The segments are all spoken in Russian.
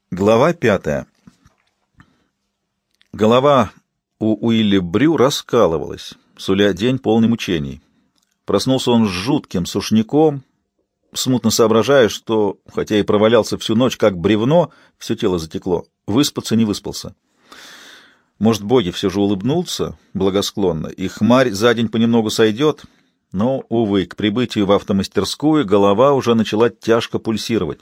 Глава 5. Голова у Уилли Брю раскалывалась, суля день полный мучений. Проснулся он с жутким сушняком, смутно соображая, что, хотя и провалялся всю ночь, как бревно, все тело затекло, выспаться не выспался. Может, боги все же улыбнутся благосклонно, и хмарь за день понемногу сойдет, но, увы, к прибытию в автомастерскую голова уже начала тяжко пульсировать.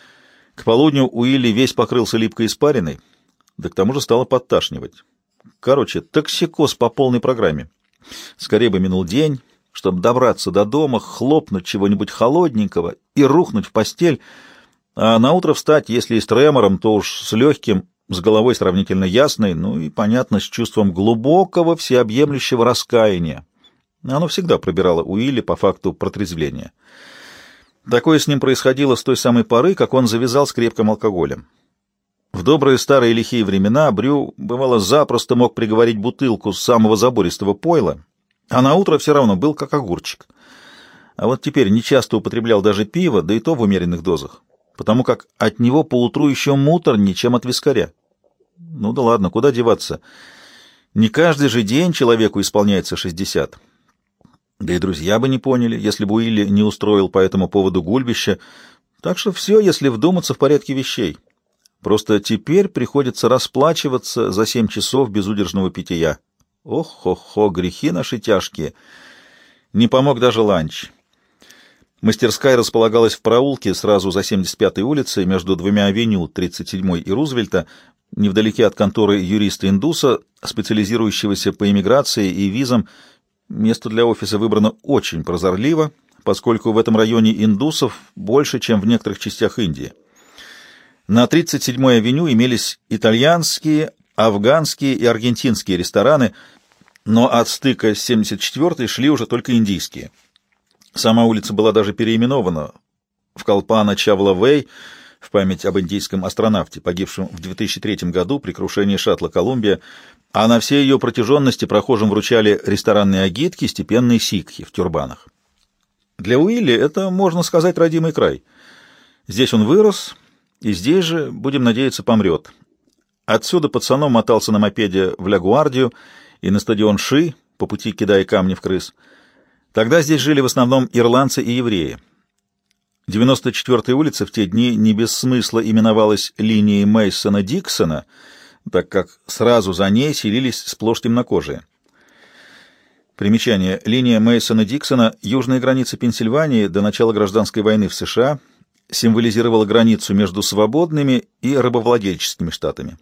К полудню Уилли весь покрылся липкой испариной, да к тому же стало подташнивать. Короче, токсикоз по полной программе. Скорее бы минул день, чтобы добраться до дома, хлопнуть чего-нибудь холодненького и рухнуть в постель, а наутро встать, если и с тремором, то уж с легким, с головой сравнительно ясной, ну и, понятно, с чувством глубокого, всеобъемлющего раскаяния. Оно всегда пробирало Уилли по факту протрезвления. Такое с ним происходило с той самой поры, как он завязал с крепким алкоголем. В добрые старые лихие времена Брю, бывало, запросто мог приговорить бутылку самого забористого пойла, а наутро все равно был как огурчик. А вот теперь нечасто употреблял даже пиво, да и то в умеренных дозах, потому как от него поутру еще муторнее, чем от вискаря. Ну да ладно, куда деваться? Не каждый же день человеку исполняется 60. Да и друзья бы не поняли, если бы Уилли не устроил по этому поводу гульбище. Так что все, если вдуматься, в порядке вещей. Просто теперь приходится расплачиваться за 7 часов безудержного питья. Ох-хо-хо, грехи наши тяжкие. Не помог даже ланч. Мастерская располагалась в проулке сразу за 75-й улицей между двумя авеню, 37-й и Рузвельта, невдалеке от конторы юриста-индуса, специализирующегося по иммиграции и визам. Место для офиса выбрано очень прозорливо, поскольку в этом районе индусов больше, чем в некоторых частях Индии. На 37-й авеню имелись итальянские, афганские и аргентинские рестораны, но от стыка с 74-й шли уже только индийские. Сама улица была даже переименована в Калпана Чавла Вэй в память об индийском астронавте, погибшем в 2003 году при крушении шаттла «Колумбия», а на всей ее протяженности прохожим вручали ресторанные агитки, степенные сикхи в тюрбанах. Для Уилли это, можно сказать, родимый край. Здесь он вырос, и здесь же, будем надеяться, помрет. Отсюда пацаном мотался на мопеде в Ля-Гуардию и на стадион Ши, по пути кидая камни в крыс. Тогда здесь жили в основном ирландцы и евреи. 94-я улица в те дни не без смысла именовалась линией Мейсона-Диксона, так как сразу за ней селились сплошь темнокожие. Примечание. Линия Мейсона-Диксона, южная граница Пенсильвании до начала гражданской войны в США, символизировала границу между свободными и рабовладельческими штатами.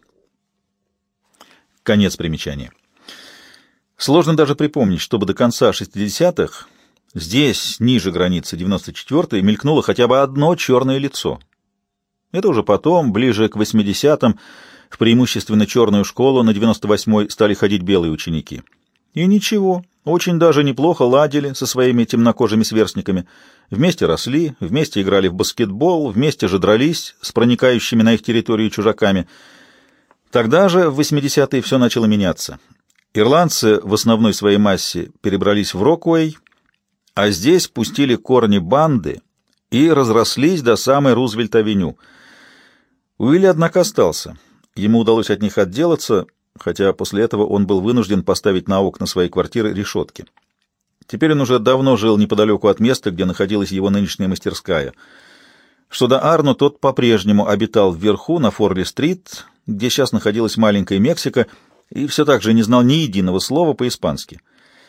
Конец примечания. Сложно даже припомнить, чтобы до конца 60-х здесь, ниже границы 94-й, мелькнуло хотя бы одно черное лицо. Это уже потом, ближе к 80-м, в преимущественно черную школу на 98-й стали ходить белые ученики. И ничего, очень даже неплохо ладили со своими темнокожими сверстниками. Вместе росли, вместе играли в баскетбол, вместе же дрались с проникающими на их территорию чужаками. Тогда же, в 80-е, все начало меняться. Ирландцы в основной своей массе перебрались в Рокуэй, а здесь пустили корни банды и разрослись до самой Рузвельт-авеню. Уилли, однако, остался. Ему удалось от них отделаться, хотя после этого он был вынужден поставить на окна своей квартиры решетки. Теперь он уже давно жил неподалеку от места, где находилась его нынешняя мастерская. Что до Арно, тот по-прежнему обитал вверху, на Форли-стрит, где сейчас находилась маленькая Мексика, и все так же не знал ни единого слова по-испански.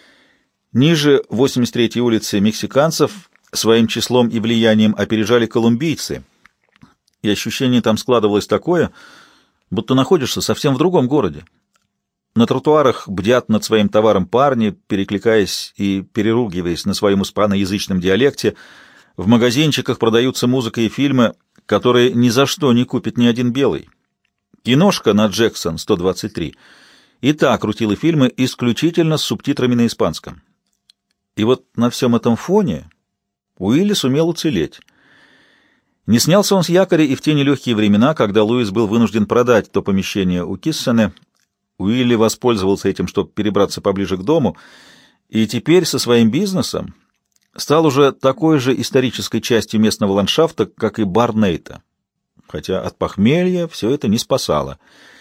Ниже 83-й улицы мексиканцев своим числом и влиянием опережали колумбийцы, и ощущение там складывалось такое, будто находишься совсем в другом городе. На тротуарах бдят над своим товаром парни, перекликаясь и переругиваясь на своем испаноязычном диалекте. В магазинчиках продаются музыка и фильмы, которые ни за что не купит ни один белый. Киношка на Джексон 123 и та крутила фильмы исключительно с субтитрами на испанском. И вот на всем этом фоне Уилли сумел уцелеть. Не снялся он с якоря и в те нелегкие времена, когда Луис был вынужден продать то помещение у Киссене. Уилли воспользовался этим, чтобы перебраться поближе к дому, и теперь со своим бизнесом стал уже такой же исторической частью местного ландшафта, как и бар Нейта. хотя от похмелья все это не спасало.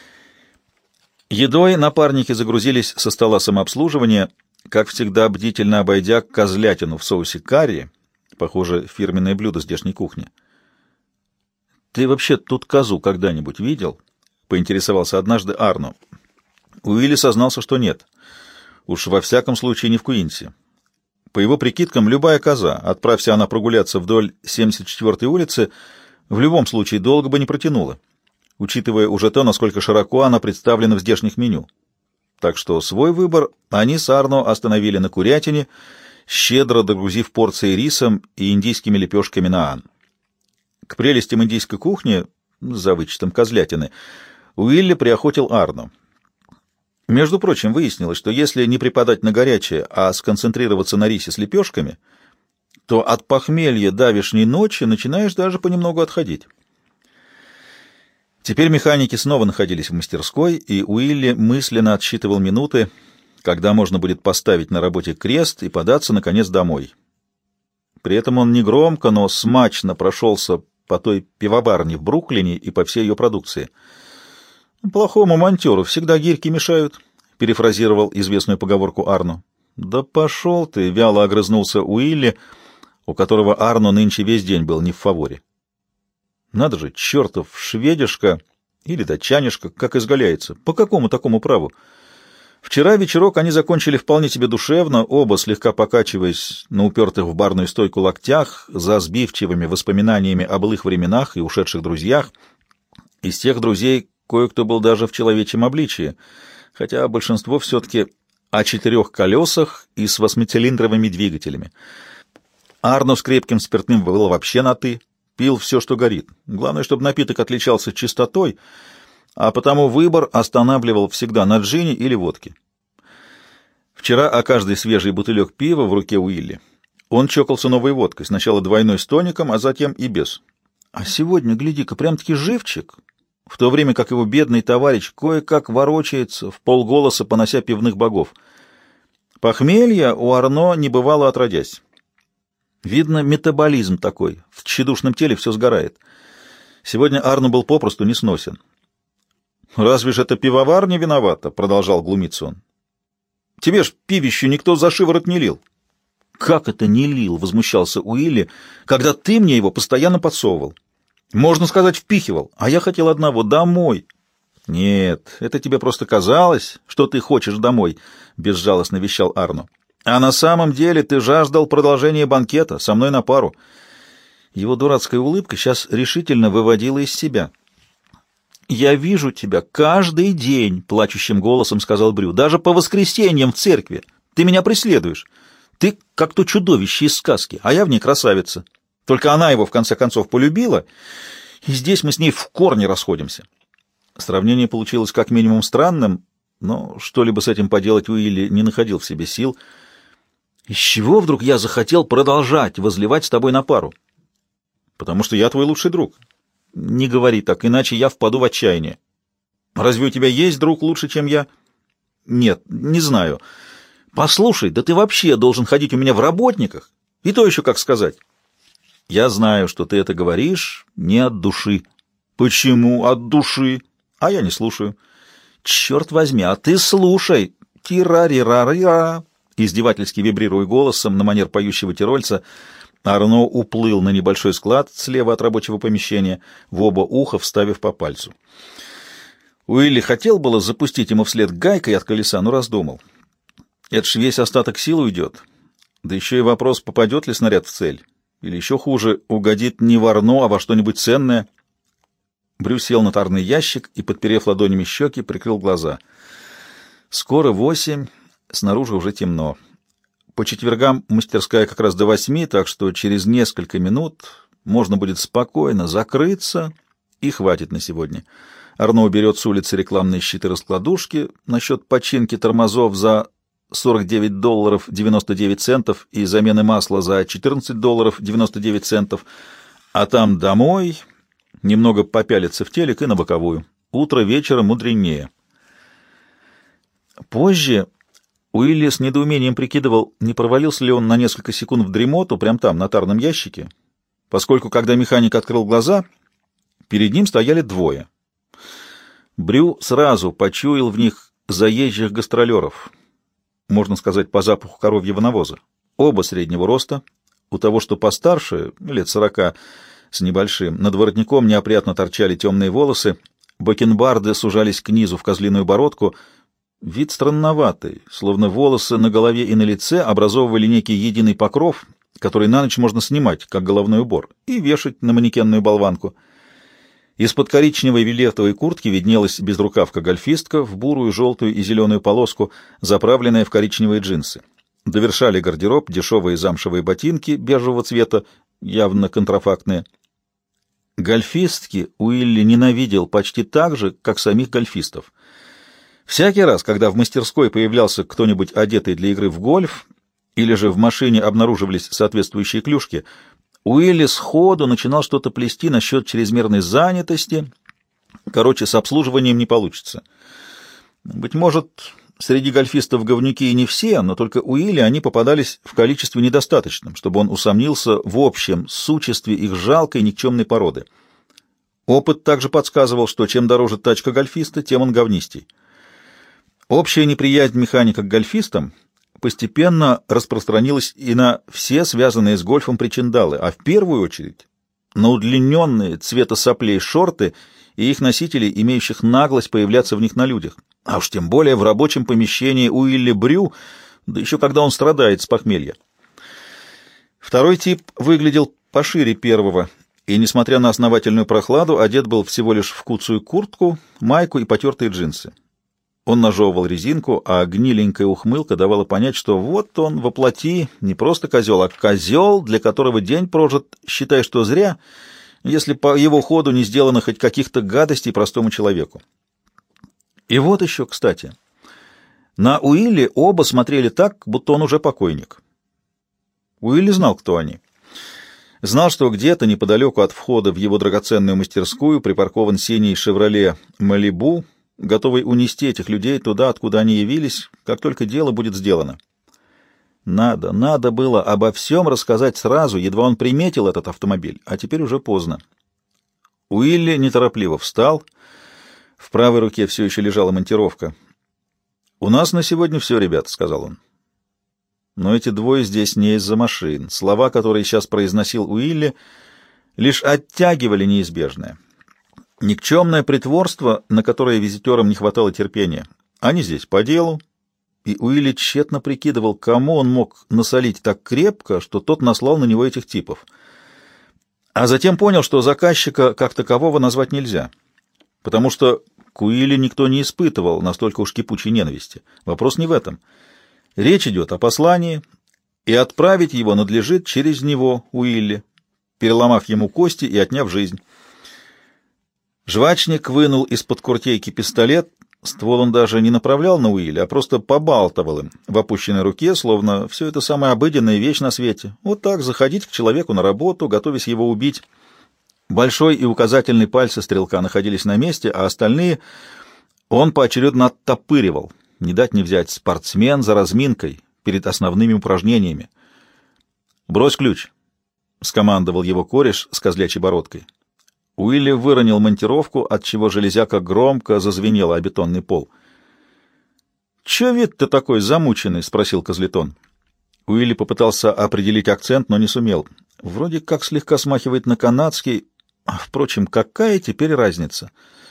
Едой напарники загрузились со стола самообслуживания, как всегда бдительно обойдя козлятину в соусе карри, похоже, фирменное блюдо здешней кухни. «Ты вообще тут козу когда-нибудь видел?» — поинтересовался однажды Арно. Уилли сознался, что нет. Уж во всяком случае не в Куинсе. По его прикидкам, любая коза, отправься она прогуляться вдоль 74-й улицы, в любом случае долго бы не протянула, учитывая уже то, насколько широко она представлена в здешних меню. Так что свой выбор они с Арно остановили на курятине, щедро догрузив порции рисом и индийскими лепешками наан. К прелестям индийской кухни, за вычетом козлятины, Уилли приохотил Арно. Между прочим, выяснилось, что если не припадать на горячее, а сконцентрироваться на рисе с лепешками, то от похмелья давешней ночи начинаешь даже понемногу отходить. Теперь механики снова находились в мастерской, и Уилли мысленно отсчитывал минуты, когда можно будет поставить на работе крест и податься, наконец, домой. При этом он негромко, но смачно прошелся по той пивоварне в Бруклине и по всей ее продукции. «Плохому монтеру всегда гирьки мешают», — перефразировал известную поговорку Арно. «Да пошел ты!» — вяло огрызнулся Уилли, у которого Арно нынче весь день был не в фаворе. «Надо же, чертов шведишка или датчанишка, как изгаляется! По какому такому праву?» Вчера вечерок они закончили вполне себе душевно, оба слегка покачиваясь на упертых в барную стойку локтях, за сбивчивыми воспоминаниями о былых временах и ушедших друзьях. Из тех друзей кое-кто был даже в человечьем обличии, хотя большинство все-таки о 4 колесах и с 8-цилиндровыми двигателями. Арно с крепким спиртным был вообще на «ты», пил все, что горит. Главное, чтобы напиток отличался чистотой, а потому выбор останавливал всегда на джине или водке. Вчера о каждый свежий бутылек пива в руке Уилли он чокался новой водкой, сначала двойной с тоником, а затем и без. А сегодня, гляди-ка, прям-таки живчик, в то время как его бедный товарищ кое-как ворочается, в полголоса понося пивных богов. Похмелья у Арно не бывало отродясь. Видно, метаболизм такой, в тщедушном теле все сгорает. Сегодня Арно был попросту не сносен. «Разве ж это пивоварня виновата?» — продолжал глумиться он. «Тебе ж пивищу никто за шиворот не лил». «Как это не лил?» — возмущался Уилли, «когда ты мне его постоянно подсовывал. Можно сказать, впихивал, а я хотел одного — домой». «Нет, это тебе просто казалось, что ты хочешь домой», — безжалостно вещал Арно. «А на самом деле ты жаждал продолжения банкета со мной на пару». Его дурацкая улыбка сейчас решительно выводила из себя. «Я вижу тебя каждый день», — плачущим голосом сказал Брю, «даже по воскресеньям в церкви. Ты меня преследуешь. Ты как то чудовище из сказки, а я в ней красавица. Только она его, в конце концов, полюбила, и здесь мы с ней в корне расходимся». Сравнение получилось как минимум странным, но что-либо с этим поделать Уилли не находил в себе сил. «Из чего вдруг я захотел продолжать возливать с тобой на пару?» «Потому что я твой лучший друг». «Не говори так, иначе я впаду в отчаяние». «Разве у тебя есть друг лучше, чем я?» «Нет, не знаю». «Послушай, да ты вообще должен ходить у меня в работниках. И то еще как сказать». «Я знаю, что ты это говоришь не от души». «Почему от души?» «А я не слушаю». «Черт возьми, а ты слушай!» «Тира-ри-ра-ри-ра!» Издевательски вибрируя голосом на манер поющего тирольца, Арно уплыл на небольшой склад слева от рабочего помещения, в оба уха вставив по пальцу. Уилли хотел было запустить ему вслед гайкой от колеса, но раздумал. Это ж весь остаток сил уйдет. Да еще и вопрос, попадет ли снаряд в цель. Или еще хуже, угодит не в Арно, а во что-нибудь ценное. Брю сел на тарный ящик и, подперев ладонями щеки, прикрыл глаза. Скоро 8, снаружи уже темно. По четвергам мастерская как раз до 8, так что через несколько минут можно будет спокойно закрыться, и хватит на сегодня. Арно уберет с улицы рекламные щиты-раскладушки насчет починки тормозов за $49.99 и замены масла за $14.99, а там домой, немного попялиться в телек и на боковую. Утро вечера мудренее. Позже Уилли с недоумением прикидывал, не провалился ли он на несколько секунд в дремоту прямо там, на тарном ящике, поскольку, когда механик открыл глаза, Перед ним стояли двое. Брю сразу почуял в них заезжих гастролеров, можно сказать, по запаху коровьего навоза. Оба среднего роста, у того, что постарше, лет 40 с небольшим, над воротником неопрятно торчали темные волосы, бакенбарды сужались к низу в козлиную бородку. Вид странноватый, словно волосы на голове и на лице образовывали некий единый покров, который на ночь можно снимать, как головной убор, и вешать на манекенную болванку. Из-под коричневой вельветовой куртки виднелась безрукавка-гольфистка в бурую, желтую и зеленую полоску, заправленная в коричневые джинсы. Довершали гардероб дешевые замшевые ботинки бежевого цвета, явно контрафактные. Гольфистки Уилли ненавидел почти так же, как самих гольфистов. Всякий раз, когда в мастерской появлялся кто-нибудь одетый для игры в гольф, или же в машине обнаруживались соответствующие клюшки, Уилли сходу начинал что-то плести насчет чрезмерной занятости. Короче, с обслуживанием не получится. Быть может, среди гольфистов говнюки и не все, но только Уилли они попадались в количестве недостаточном, чтобы он усомнился в общем существе их жалкой никчемной породы. Опыт также подсказывал, что чем дороже тачка гольфиста, тем он говнистей. Общая неприязнь механика к гольфистам постепенно распространилась и на все связанные с гольфом причиндалы, а в первую очередь на удлиненные цвета соплей шорты и их носителей, имеющих наглость появляться в них на людях, а уж тем более в рабочем помещении Уилли Брю, да еще когда он страдает с похмелья. Второй тип выглядел пошире первого, и, несмотря на основательную прохладу, одет был всего лишь в куцую куртку, майку и потертые джинсы. Он нажевывал резинку, а гниленькая ухмылка давала понять, что вот он воплоти не просто козел, а козел, для которого день прожит, считай, что зря, если по его ходу не сделано хоть каких-то гадостей простому человеку. И вот еще, кстати, на Уилли оба смотрели так, будто он уже покойник. Уилли знал, кто они. Знал, что где-то неподалеку от входа в его драгоценную мастерскую припаркован синий «Шевроле Малибу», готовый унести этих людей туда, откуда они явились, как только дело будет сделано. Надо было обо всем рассказать сразу, едва он приметил этот автомобиль, а теперь уже поздно. Уилли неторопливо встал, в правой руке все еще лежала монтировка. «У нас на сегодня все, ребята», — сказал он. Но эти двое здесь не из-за машин. Слова, которые сейчас произносил Уилли, лишь оттягивали неизбежное. Никчемное притворство, на которое визитерам не хватало терпения. Они здесь по делу, и Уилли тщетно прикидывал, кому он мог насолить так крепко, что тот наслал на него этих типов. А затем понял, что заказчика как такового назвать нельзя, потому что к Уилли никто не испытывал настолько уж кипучей ненависти. Вопрос не в этом. Речь идет о послании, и отправить его надлежит через него, Уилли, переломав ему кости и отняв жизнь. Жвачник вынул из-под куртейки пистолет, ствол он даже не направлял на Уилли, а просто побалтывал им в опущенной руке, словно все это самая обыденная вещь на свете. Вот так заходить к человеку на работу, готовясь его убить. Большой и указательный пальцы стрелка находились на месте, а остальные он поочередно оттопыривал. Не дать не взять спортсмен за разминкой перед основными упражнениями. «Брось ключ», — скомандовал его кореш с козлячей бородкой. Уилли выронил монтировку, отчего железяка громко зазвенела о бетонный пол. «Чё вид ты такой замученный?» — спросил Козлетон. Уилли попытался определить акцент, но не сумел. Вроде как слегка смахивает на канадский. Впрочем, какая теперь разница?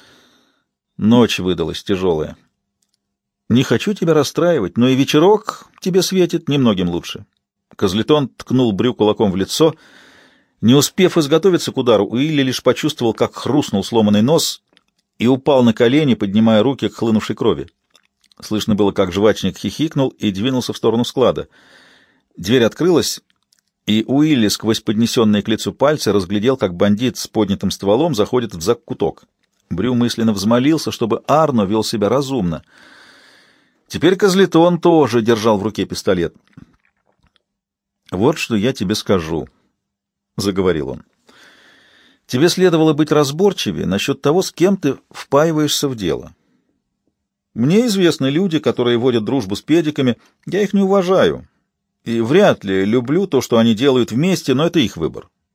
Ночь выдалась тяжелая. «Не хочу тебя расстраивать, но и вечерок тебе светит немногим лучше». Козлетон ткнул Брю кулаком в лицо. Не успев изготовиться к удару, Уилли лишь почувствовал, как хрустнул сломанный нос и упал на колени, поднимая руки к хлынувшей крови. Слышно было, как жвачник хихикнул и двинулся в сторону склада. Дверь открылась, и Уилли сквозь поднесенные к лицу пальцы разглядел, как бандит с поднятым стволом заходит в закуток. Брю мысленно взмолился, чтобы Арно вел себя разумно. Теперь Козлетон тоже держал в руке пистолет. «Вот что я тебе скажу», — заговорил он. «Тебе следовало быть разборчивее насчет того, с кем ты впаиваешься в дело. Мне известны люди, которые водят дружбу с педиками, я их не уважаю, и вряд ли люблю то, что они делают вместе, но это их выбор.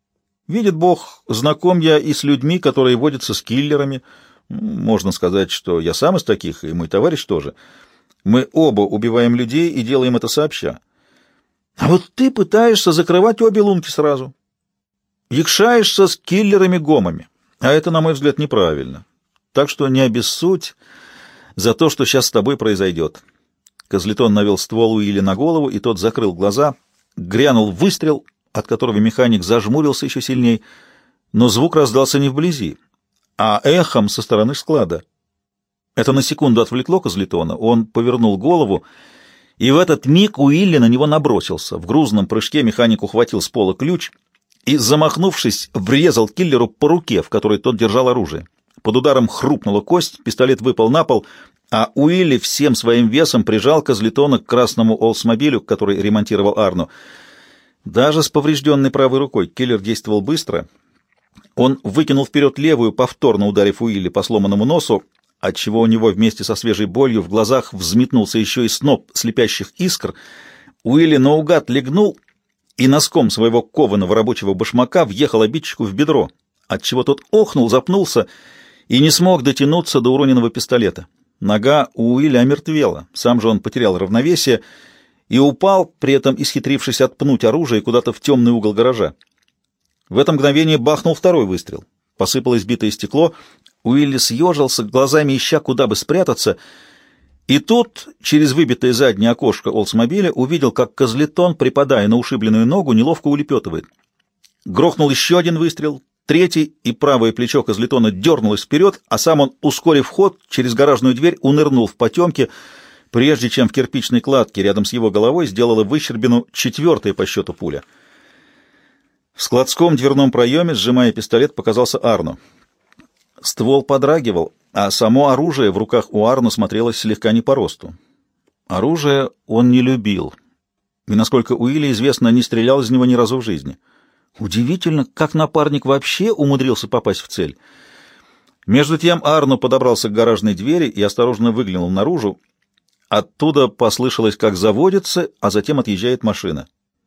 Видит Бог, знаком я и с людьми, которые водятся с киллерами. Можно сказать, что я сам из таких, и мой товарищ тоже. Мы оба убиваем людей и делаем это сообща. А вот ты пытаешься закрывать обе лунки сразу. Якшаешься с киллерами-гомами. А это, на мой взгляд, неправильно. Так что не обессудь за то, что сейчас с тобой произойдет. Козлетон навел ствол Уилли на голову, и тот закрыл глаза. Грянул выстрел, от которого механик зажмурился еще сильней, но звук раздался не вблизи, а эхом со стороны склада. Это на секунду отвлекло Козлетона. Он повернул голову, и в этот миг Уилли на него набросился. В грузном прыжке механик ухватил с пола ключ и, замахнувшись, врезал киллеру по руке, в которой тот держал оружие. Под ударом хрупнула кость, пистолет выпал на пол, а Уилли всем своим весом прижал Козлетона к красному Олдсмобилю, который ремонтировал Арно. Даже с поврежденной правой рукой киллер действовал быстро. Он выкинул вперед левую, повторно ударив Уилли по сломанному носу, отчего у него вместе со свежей болью в глазах взметнулся еще и сноп слепящих искр. Уилли наугад легнул и носком своего кованого рабочего башмака въехал обидчику в бедро, отчего тот охнул, запнулся и не смог дотянуться до уроненного пистолета. Нога у Уилли омертвела, сам же он потерял равновесие и упал, при этом исхитрившись отпнуть оружие куда-то в темный угол гаража. В это мгновение бахнул второй выстрел. Посыпалось битое стекло, Уилли съежился, глазами ища, куда бы спрятаться, и тут, через выбитое заднее окошко Олдсмобиля, увидел, как Козлетон, припадая на ушибленную ногу, неловко улепетывает. Грохнул еще один выстрел, третий, и правое плечо Козлетона дернулось вперед, а сам он, ускорив ход, через гаражную дверь унырнул в потемке, прежде чем в кирпичной кладке рядом с его головой сделала выщербину четвертая по счету пуля. В складском дверном проеме, сжимая пистолет, показался Арно. Ствол подрагивал, а само оружие в руках у Арно смотрелось слегка не по росту. Оружие он не любил, и, насколько Уилли известно, не стрелял из него ни разу в жизни. Удивительно, как напарник вообще умудрился попасть в цель. Между тем Арно подобрался к гаражной двери и осторожно выглянул наружу. Оттуда послышалось, как заводится, а затем отъезжает машина.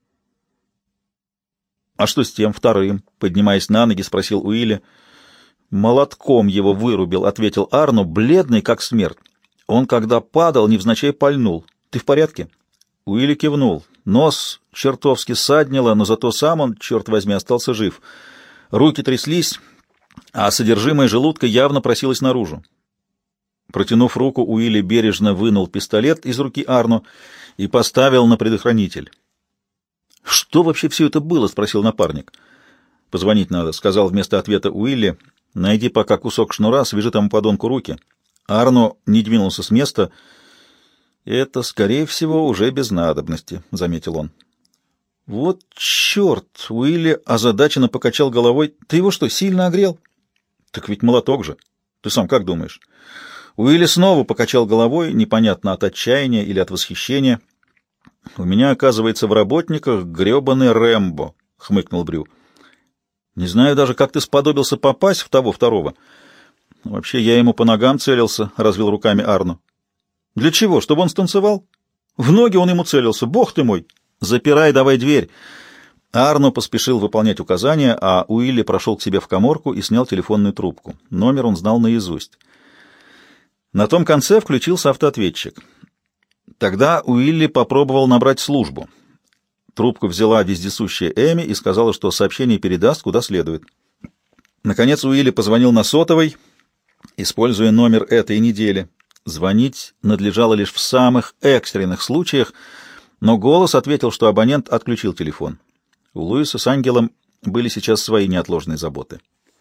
«А что с тем вторым?» — поднимаясь на ноги, спросил Уилли. «Молотком его вырубил», — ответил Арно, бледный как смерть. «Он, когда падал, невзначай пальнул. Ты в порядке?» Уилли кивнул. Нос чертовски ссаднило, но зато сам он, черт возьми, остался жив. Руки тряслись, а содержимое желудка явно просилось наружу. Протянув руку, Уилли бережно вынул пистолет из руки Арно и поставил на предохранитель. «Что вообще все это было?» — спросил напарник. «Позвонить надо», — сказал вместо ответа Уилли. «Найди пока кусок шнура, свяжи тому подонку руки». Арно не двинулся с места. «Это, скорее всего, уже без надобности», — заметил он. «Вот черт!» — Уилли озадаченно покачал головой. «Ты его что, сильно огрел?» «Так ведь молоток же. Ты сам как думаешь?» Уилли снова покачал головой, непонятно от отчаяния или от восхищения. «У меня, оказывается, в работниках гребаный Рэмбо», — хмыкнул Брю. «Не знаю даже, как ты сподобился попасть в того второго». «Вообще, я ему по ногам целился», — развел руками Арно. «Для чего? Чтобы он станцевал?» «В ноги он ему целился. Бог ты мой! Запирай давай дверь!» Арно поспешил выполнять указания, а Уилли прошел к себе в каморку и снял телефонную трубку. Номер он знал наизусть. На том конце включился автоответчик. Тогда Уилли попробовал набрать службу. Трубку взяла вездесущая Эми и сказала, что сообщение передаст куда следует. Наконец Уилли позвонил на сотовый, используя номер этой недели. Звонить надлежало лишь в самых экстренных случаях, но голос ответил, что абонент отключил телефон. У Луиса с Ангелом были сейчас свои неотложные заботы.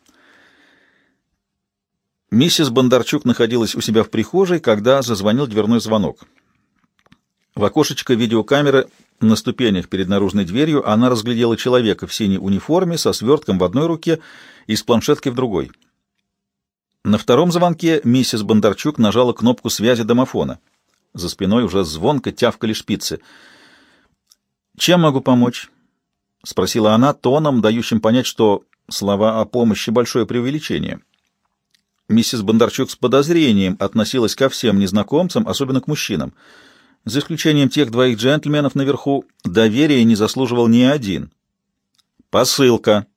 Миссис Бондарчук находилась у себя в прихожей, когда зазвонил дверной звонок. В окошечко видеокамеры на ступенях перед наружной дверью она разглядела человека в синей униформе со свертком в одной руке и с планшеткой в другой. На втором звонке миссис Бондарчук нажала кнопку связи домофона. За спиной уже звонко тявкали шпицы. «Чем могу помочь?» — спросила она тоном, дающим понять, что слова о помощи — большое преувеличение. Миссис Бондарчук с подозрением относилась ко всем незнакомцам, особенно к мужчинам. За исключением тех двоих джентльменов наверху, доверия не заслуживал ни один. «Посылка»,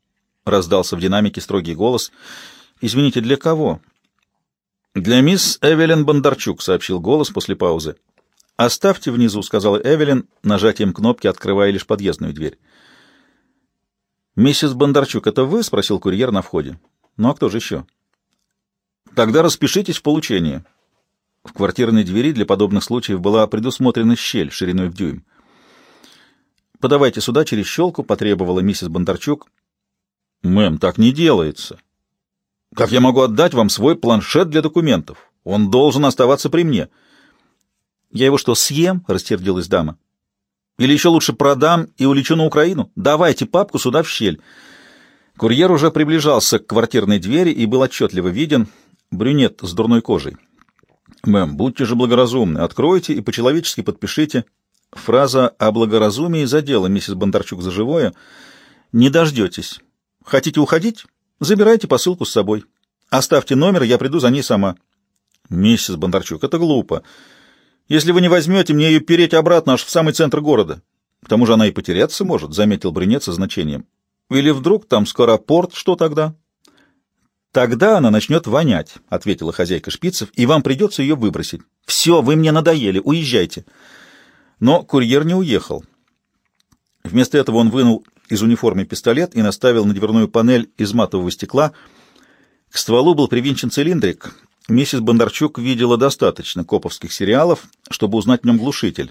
— раздался в динамике строгий голос. «Извините, для кого?» «Для мисс Эвелин Бондарчук», — сообщил голос после паузы. «Оставьте внизу», — сказала Эвелин, нажатием кнопки открывая лишь подъездную дверь. «Миссис Бондарчук, это вы?» — спросил курьер на входе. «Ну а кто же еще?» «Тогда распишитесь в получении». В квартирной двери для подобных случаев была предусмотрена щель шириной в дюйм. «Подавайте сюда через щелку», — потребовала миссис Бондарчук. «Мэм, так не делается. Как я могу отдать вам свой планшет для документов? Он должен оставаться при мне». «Я его что, съем?» — рассердилась дама. «Или еще лучше продам и улечу на Украину? Давайте папку сюда в щель». Курьер уже приближался к квартирной двери и был отчетливо виден. Брюнет с дурной кожей. «Мэм, будьте же благоразумны, откройте и по-человечески подпишите». Фраза о благоразумии задела миссис Бондарчук за живое. «Не дождетесь. Хотите уходить? Забирайте посылку с собой. Оставьте номер, я приду за ней сама». «Миссис Бондарчук, это глупо. Если вы не возьмете, мне ее переть обратно аж в самый центр города. К тому же она и потеряться может», — заметил брюнет со значением. «Или вдруг там скоро порт, что тогда?» «Тогда она начнет вонять», — ответила хозяйка шпицев, — «и вам придется ее выбросить. Все, вы мне надоели, уезжайте». Но курьер не уехал. Вместо этого он вынул из униформы пистолет и наставил на дверную панель из матового стекла. К стволу был привинчен цилиндрик. Миссис Бондарчук видела достаточно коповских сериалов, чтобы узнать в нем глушитель.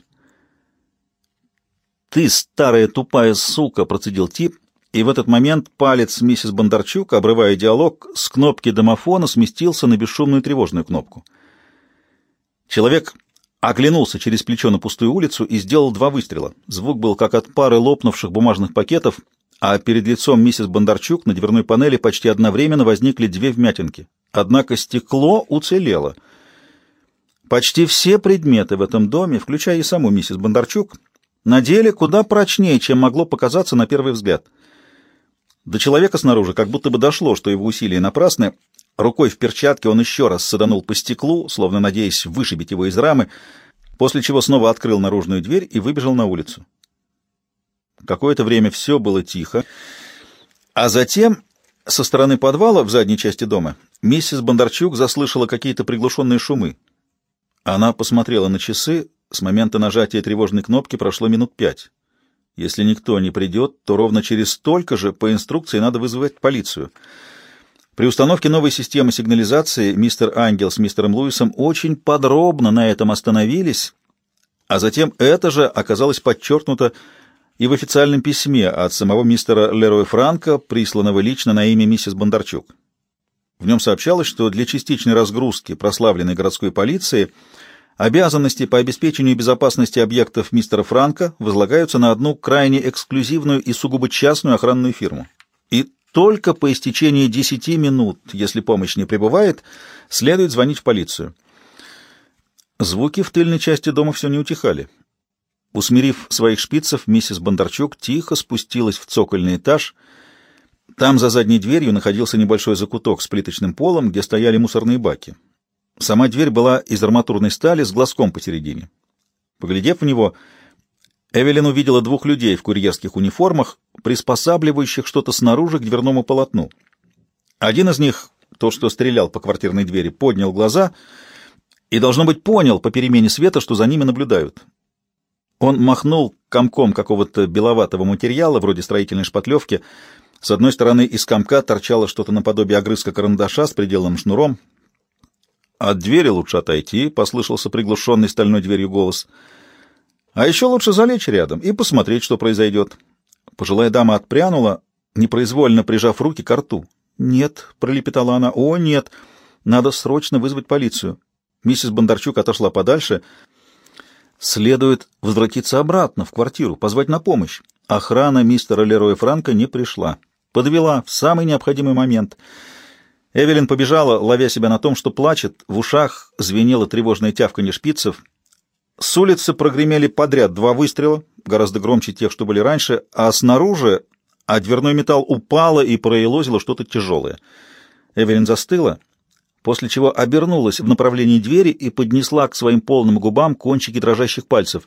«Ты, старая тупая сука!» — процедил тип, и в этот момент палец миссис Бондарчук, обрывая диалог, с кнопки домофона сместился на бесшумную тревожную кнопку. Человек оглянулся через плечо на пустую улицу и сделал 2 выстрела. Звук был как от пары лопнувших бумажных пакетов, а перед лицом миссис Бондарчук на дверной панели почти одновременно возникли 2 вмятинки. Однако стекло уцелело. Почти все предметы в этом доме, включая и саму миссис Бондарчук, на деле куда прочнее, чем могло показаться на первый взгляд. До человека снаружи как будто бы дошло, что его усилия напрасны. Рукой в перчатке он еще раз саданул по стеклу, словно надеясь вышибить его из рамы, после чего снова открыл наружную дверь и выбежал на улицу. Какое-то время все было тихо, а затем со стороны подвала в задней части дома миссис Бондарчук заслышала какие-то приглушенные шумы. Она посмотрела на часы, с момента нажатия тревожной кнопки прошло минут 5. Если никто не придет, то ровно через столько же по инструкции надо вызывать полицию. При установке новой системы сигнализации мистер Ангел с мистером Луисом очень подробно на этом остановились, а затем это же оказалось подчеркнуто и в официальном письме от самого мистера Лероя Франка, присланного лично на имя миссис Бондарчук. В нем сообщалось, что для частичной разгрузки прославленной городской полиции обязанности по обеспечению безопасности объектов мистера Франка возлагаются на одну крайне эксклюзивную и сугубо частную охранную фирму. И только по истечении 10 минут, если помощь не прибывает, следует звонить в полицию. Звуки в тыльной части дома все не утихали. Усмирив своих шпицев, миссис Бондарчук тихо спустилась в цокольный этаж. Там за задней дверью находился небольшой закуток с плиточным полом, где стояли мусорные баки. Сама дверь была из арматурной стали с глазком посередине. Поглядев в него, Эвелин увидела 2 людей в курьерских униформах, приспосабливающих что-то снаружи к дверному полотну. Один из них, тот, что стрелял по квартирной двери, поднял глаза и, должно быть, понял по перемене света, что за ними наблюдают. Он махнул комком какого-то беловатого материала, вроде строительной шпатлевки. С одной стороны из комка торчало что-то наподобие огрызка карандаша с приделанным шнуром. «От двери лучше отойти», — послышался приглушенный стальной дверью голос. «А еще лучше залечь рядом и посмотреть, что произойдет». Пожилая дама отпрянула, непроизвольно прижав руки к рту. «Нет», — пролепетала она, — «о, нет, надо срочно вызвать полицию». Миссис Бондарчук отошла подальше. «Следует возвратиться обратно в квартиру, позвать на помощь». Охрана мистера Лероя Франка не пришла. Подвела в самый необходимый момент. Эвелин побежала, ловя себя на том, что плачет. В ушах звенело тревожное тявканье шпицев. С улицы прогремели подряд 2 выстрела, гораздо громче тех, что были раньше, а снаружи дверной металл упало и проелозило что-то тяжелое. Эвелин застыла, после чего обернулась в направлении двери и поднесла к своим полным губам кончики дрожащих пальцев.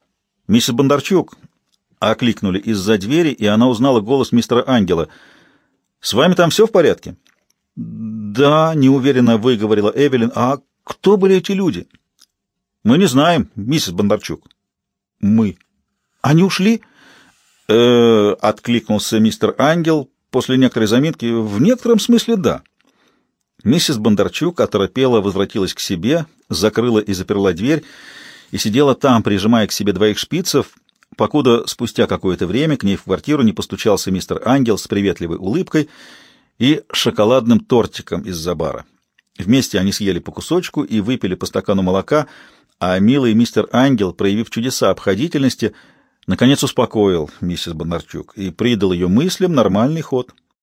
«Миссис Бондарчук!» — окликнули из-за двери, и она узнала голос мистера Ангела. С вами там все в порядке? Да, неуверенно выговорила Эвелин. А кто были эти люди? Мы не знаем, миссис Бондарчук. Мы. Они ушли? Откликнулся мистер Ангел после некоторой заминки. В некотором смысле да. Миссис Бондарчук оторопела, возвратилась к себе, закрыла и заперла дверь и сидела там, прижимая к себе двоих шпицев, покуда спустя какое-то время к ней в квартиру не постучался мистер Ангел с приветливой улыбкой и шоколадным тортиком из-за бара. Вместе они съели по кусочку и выпили по стакану молока, а милый мистер Ангел, проявив чудеса обходительности, наконец успокоил миссис Бондарчук и придал ее мыслям нормальный ход.